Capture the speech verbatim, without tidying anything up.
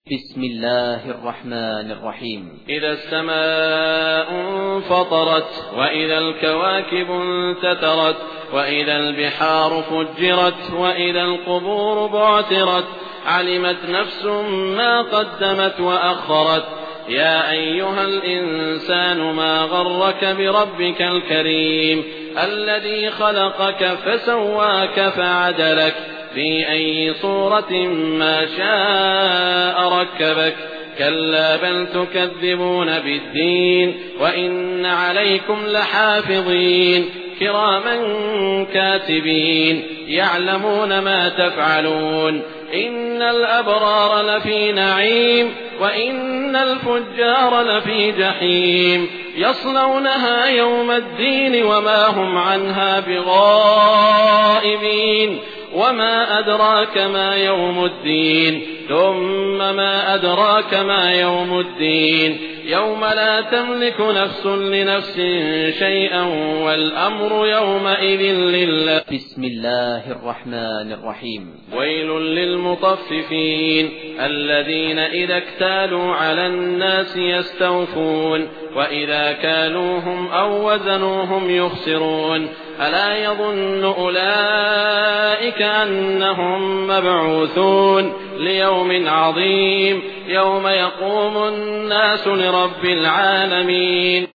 بسم الله الرحمن الرحيم. إذا السماء انفطرت وإذا الكواكب انتثرت وإذا البحار فجرت وإذا القبور بعثرت علمت نفس ما قدمت وأخرت. يا أيها الإنسان ما غرك بربك الكريم الذي خلقك فسواك فعدلك في أي صورة ما شاء ركبك. كلا بل تكذبون بالدين وإن عليكم لحافظين كراما كاتبين يعلمون ما تفعلون. إن الأبرار لفي نعيم وإن الفجار لفي جحيم يصلونها يوم الدين وما هم عنها بغائبين. وما أدراك ما يوم الدين ثم ما أدراك ما يوم الدين يوم لا تملك نفس لنفس شيئا والأمر يومئذ لله. بسم الله الرحمن الرحيم. ويل للمطففين الذين إذا اكتالوا على الناس يستوفون وإذا كالوهم أو وزنوهم يخسرون. ألا يظن أولئك أنهم مبعوثون ليوم عظيم يوم يقوم الناس لرب العالمين.